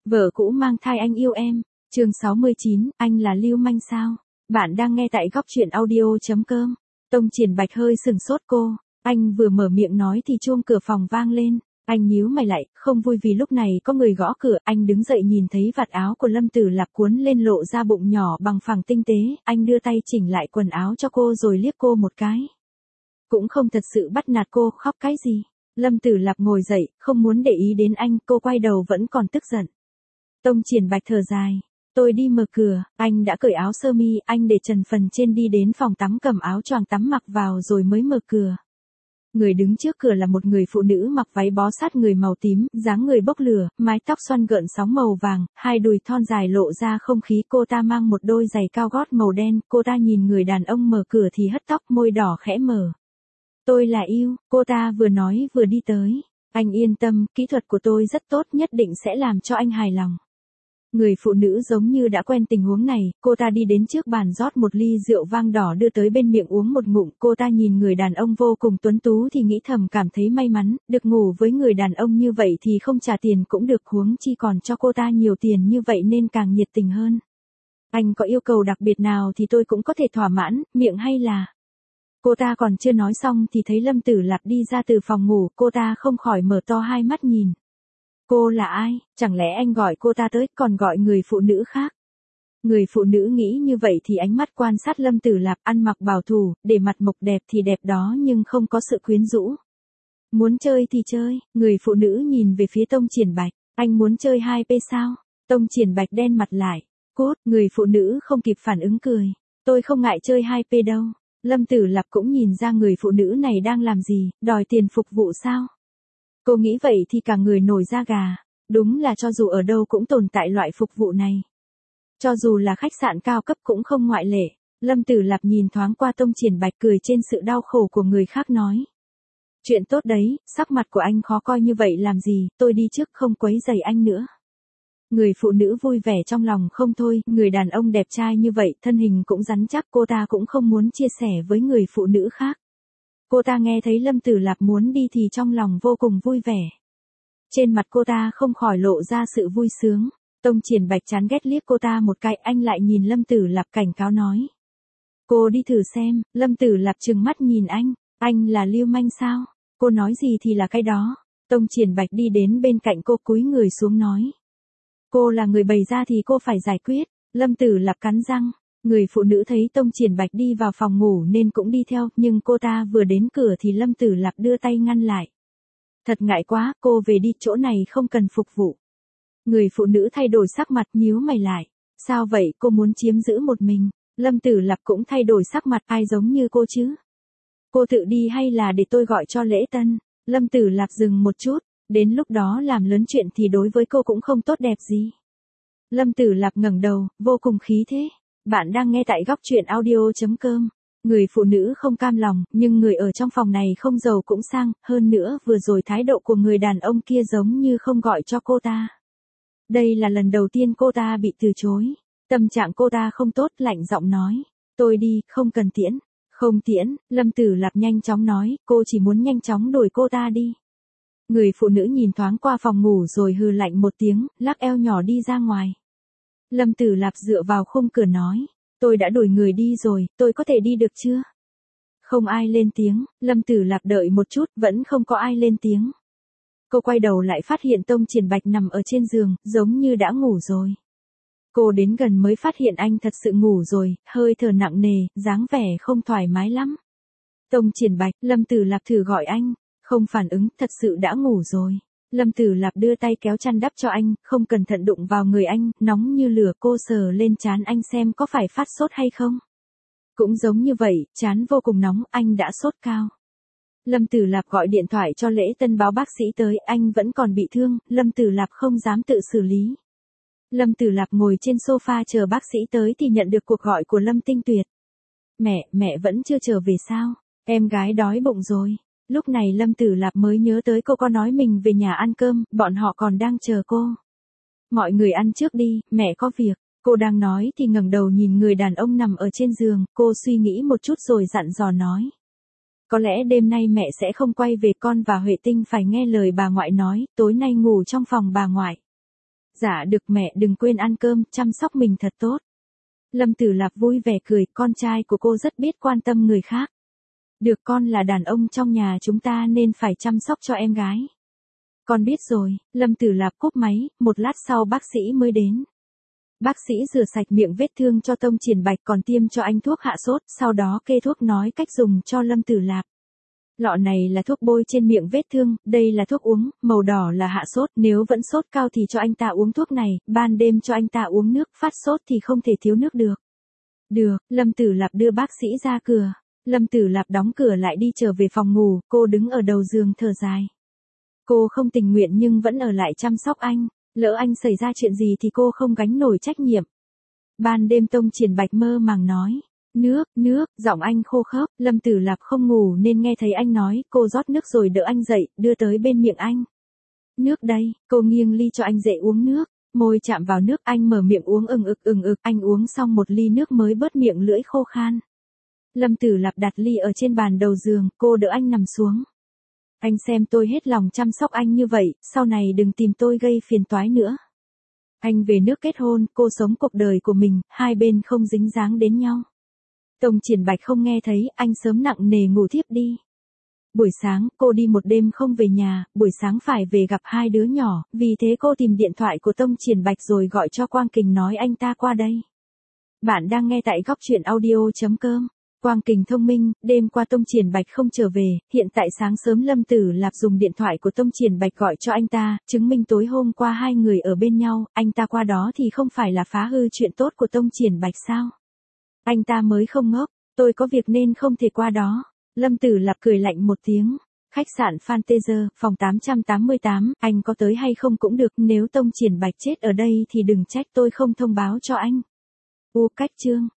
Vợ cũ mang thai anh yêu em. Chương 69, anh là lưu manh sao? Bạn đang nghe tại góc truyện audio.com. Tông Triển Bạch hơi sừng sốt cô. Anh vừa mở miệng nói thì chuông cửa phòng vang lên. Anh nhíu mày lại, không vui vì lúc này có người gõ cửa. Anh đứng dậy nhìn thấy vạt áo của Lâm Tử Lạp cuốn lên lộ ra bụng nhỏ bằng phẳng tinh tế. Anh đưa tay chỉnh lại quần áo cho cô rồi liếc cô một cái. Cũng không thật sự bắt nạt cô, khóc cái gì. Lâm Tử Lạp ngồi dậy, không muốn để ý đến anh, cô quay đầu vẫn còn tức giận. Tông Triển Bạch thở dài. Tôi đi mở cửa, anh đã cởi áo sơ mi, anh để trần phần trên đi đến phòng tắm cầm áo choàng tắm mặc vào rồi mới mở cửa. Người đứng trước cửa là một người phụ nữ mặc váy bó sát người màu tím, dáng người bốc lửa, mái tóc xoăn gợn sóng màu vàng, hai đùi thon dài lộ ra không khí. Cô ta mang một đôi giày cao gót màu đen, cô ta nhìn người đàn ông mở cửa thì hất tóc, môi đỏ khẽ mở. Tôi là yêu, cô ta vừa nói vừa đi tới. Anh yên tâm, kỹ thuật của tôi rất tốt, nhất định sẽ làm cho anh hài lòng. Người phụ nữ giống như đã quen tình huống này, cô ta đi đến trước bàn rót một ly rượu vang đỏ đưa tới bên miệng uống một ngụm. Cô ta nhìn người đàn ông vô cùng tuấn tú thì nghĩ thầm cảm thấy may mắn, được ngủ với người đàn ông như vậy thì không trả tiền cũng được, huống chi còn cho cô ta nhiều tiền như vậy nên càng nhiệt tình hơn. Anh có yêu cầu đặc biệt nào thì tôi cũng có thể thỏa mãn, miệng hay là... Cô ta còn chưa nói xong thì thấy Lâm Tử Lạp đi ra từ phòng ngủ, cô ta không khỏi mở to hai mắt nhìn. Cô là ai? Chẳng lẽ anh gọi cô ta tới còn gọi người phụ nữ khác? Người phụ nữ nghĩ như vậy thì ánh mắt quan sát Lâm Tử Lạp, ăn mặc bảo thủ, để mặt mộc đẹp thì đẹp đó nhưng không có sự quyến rũ. Muốn chơi thì chơi, người phụ nữ nhìn về phía Tông Triển Bạch, anh muốn chơi 2P sao? Tông Triển Bạch đen mặt lại, cốt, người phụ nữ không kịp phản ứng cười. Tôi không ngại chơi 2P đâu. Lâm Tử Lạp cũng nhìn ra người phụ nữ này đang làm gì, đòi tiền phục vụ sao? Cô nghĩ vậy thì cả người nổi da gà. Đúng là cho dù ở đâu cũng tồn tại loại phục vụ này. Cho dù là khách sạn cao cấp cũng không ngoại lệ. Lâm Tử Lạp nhìn thoáng qua Tông Triển Bạch cười trên sự đau khổ của người khác nói. Chuyện tốt đấy, sắc mặt của anh khó coi như vậy làm gì, tôi đi trước không quấy rầy anh nữa. Người phụ nữ vui vẻ trong lòng không thôi, người đàn ông đẹp trai như vậy, thân hình cũng rắn chắc, cô ta cũng không muốn chia sẻ với người phụ nữ khác. Cô ta nghe thấy Lâm Tử Lạp muốn đi thì trong lòng vô cùng vui vẻ. Trên mặt cô ta không khỏi lộ ra sự vui sướng. Tông Triển Bạch chán ghét liếc cô ta một cái, anh lại nhìn Lâm Tử Lạp cảnh cáo nói. Cô đi thử xem. Lâm Tử Lạp trừng mắt nhìn anh là lưu manh sao? Cô nói gì thì là cái đó. Tông Triển Bạch đi đến bên cạnh cô cúi người xuống nói. Cô là người bày ra thì cô phải giải quyết. Lâm Tử Lạp cắn răng. Người phụ nữ thấy Tông Triển Bạch đi vào phòng ngủ nên cũng đi theo, nhưng cô ta vừa đến cửa thì Lâm Tử Lạp đưa tay ngăn lại. Thật ngại quá, cô về đi, chỗ này không cần phục vụ. Người phụ nữ thay đổi sắc mặt, nhíu mày lại. Sao vậy, cô muốn chiếm giữ một mình? Lâm Tử Lạp cũng thay đổi sắc mặt, ai giống như cô chứ? Cô tự đi hay là để tôi gọi cho lễ tân? Lâm Tử Lạp dừng một chút, đến lúc đó làm lớn chuyện thì đối với cô cũng không tốt đẹp gì. Lâm Tử Lạp ngẩng đầu, vô cùng khí thế. Bạn đang nghe tại góc truyện audio.com. Người phụ nữ không cam lòng, nhưng người ở trong phòng này không giàu cũng sang, hơn nữa vừa rồi thái độ của người đàn ông kia giống như không gọi cho cô ta. Đây là lần đầu tiên cô ta bị từ chối. Tâm trạng cô ta không tốt, lạnh giọng nói. Tôi đi, không cần tiễn. Không tiễn, Lâm Tử Lạp nhanh chóng nói, cô chỉ muốn nhanh chóng đuổi cô ta đi. Người phụ nữ nhìn thoáng qua phòng ngủ rồi hừ lạnh một tiếng, lắc eo nhỏ đi ra ngoài. Lâm Tử Lạp dựa vào khung cửa nói. Tôi đã đuổi người đi rồi, tôi có thể đi được chưa? Không ai lên tiếng, Lâm Tử Lạp đợi một chút, vẫn không có ai lên tiếng. Cô quay đầu lại phát hiện Tông Triển Bạch nằm ở trên giường, giống như đã ngủ rồi. Cô đến gần mới phát hiện anh thật sự ngủ rồi, hơi thở nặng nề, dáng vẻ không thoải mái lắm. Tông Triển Bạch, Lâm Tử Lạp thử gọi anh, không phản ứng, thật sự đã ngủ rồi. Lâm Tử Lạp đưa tay kéo chăn đắp cho anh, không cẩn thận đụng vào người anh, nóng như lửa, cô sờ lên trán anh xem có phải phát sốt hay không. Cũng giống như vậy, trán vô cùng nóng, anh đã sốt cao. Lâm Tử Lạp gọi điện thoại cho lễ tân báo bác sĩ tới, anh vẫn còn bị thương, Lâm Tử Lạp không dám tự xử lý. Lâm Tử Lạp ngồi trên sofa chờ bác sĩ tới thì nhận được cuộc gọi của Lâm Tinh Tuyệt. Mẹ vẫn chưa trở về sao? Em gái đói bụng rồi. Lúc này Lâm Tử Lạp mới nhớ tới cô có nói mình về nhà ăn cơm, bọn họ còn đang chờ cô. Mọi người ăn trước đi, mẹ có việc. Cô đang nói thì ngẩng đầu nhìn người đàn ông nằm ở trên giường, cô suy nghĩ một chút rồi dặn dò nói. Có lẽ đêm nay mẹ sẽ không quay về, con và Huệ Tinh phải nghe lời bà ngoại nói, tối nay ngủ trong phòng bà ngoại. Dạ được mẹ, đừng quên ăn cơm, chăm sóc mình thật tốt. Lâm Tử Lạp vui vẻ cười, con trai của cô rất biết quan tâm người khác. Được, con là đàn ông trong nhà chúng ta nên phải chăm sóc cho em gái. Con biết rồi. Lâm Tử Lạp cúp máy, một lát sau bác sĩ mới đến. Bác sĩ rửa sạch miệng vết thương cho Tông Triển Bạch còn tiêm cho anh thuốc hạ sốt, sau đó kê thuốc nói cách dùng cho Lâm Tử Lạp. Lọ này là thuốc bôi trên miệng vết thương, đây là thuốc uống, màu đỏ là hạ sốt, nếu vẫn sốt cao thì cho anh ta uống thuốc này, ban đêm cho anh ta uống nước, phát sốt thì không thể thiếu nước được. Được, Lâm Tử Lạp đưa bác sĩ ra cửa. Lâm Tử Lạp đóng cửa lại đi trở về phòng ngủ, cô đứng ở đầu giường thở dài. Cô không tình nguyện nhưng vẫn ở lại chăm sóc anh, lỡ anh xảy ra chuyện gì thì cô không gánh nổi trách nhiệm. Ban đêm Tông Triển Bạch mơ màng nói. Nước, giọng anh khô khốc, Lâm Tử Lạp không ngủ nên nghe thấy anh nói, cô rót nước rồi đỡ anh dậy, đưa tới bên miệng anh. Nước đây, cô nghiêng ly cho anh dậy uống nước, môi chạm vào nước, anh mở miệng uống ừng ực, anh uống xong một ly nước mới bớt miệng lưỡi khô khan. Lâm Tử Lạp đặt ly ở trên bàn đầu giường, cô đỡ anh nằm xuống. Anh xem tôi hết lòng chăm sóc anh như vậy, sau này đừng tìm tôi gây phiền toái nữa. Anh về nước kết hôn, cô sống cuộc đời của mình, hai bên không dính dáng đến nhau. Tông Triển Bạch không nghe thấy, anh sớm nặng nề ngủ thiếp đi. Buổi sáng, cô đi một đêm không về nhà, buổi sáng phải về gặp hai đứa nhỏ, vì thế cô tìm điện thoại của Tông Triển Bạch rồi gọi cho Quang Kình nói anh ta qua đây. Bạn đang nghe tại góc truyện audio.com. Quang Kình thông minh, đêm qua Tông Triển Bạch không trở về, hiện tại sáng sớm Lâm Tử Lạp dùng điện thoại của Tông Triển Bạch gọi cho anh ta, chứng minh tối hôm qua hai người ở bên nhau, anh ta qua đó thì không phải là phá hư chuyện tốt của Tông Triển Bạch sao? Anh ta mới không ngốc, tôi có việc nên không thể qua đó. Lâm Tử Lạp cười lạnh một tiếng. Khách sạn Fantasia, phòng 888, anh có tới hay không cũng được, nếu Tông Triển Bạch chết ở đây thì đừng trách tôi không thông báo cho anh. Cách chương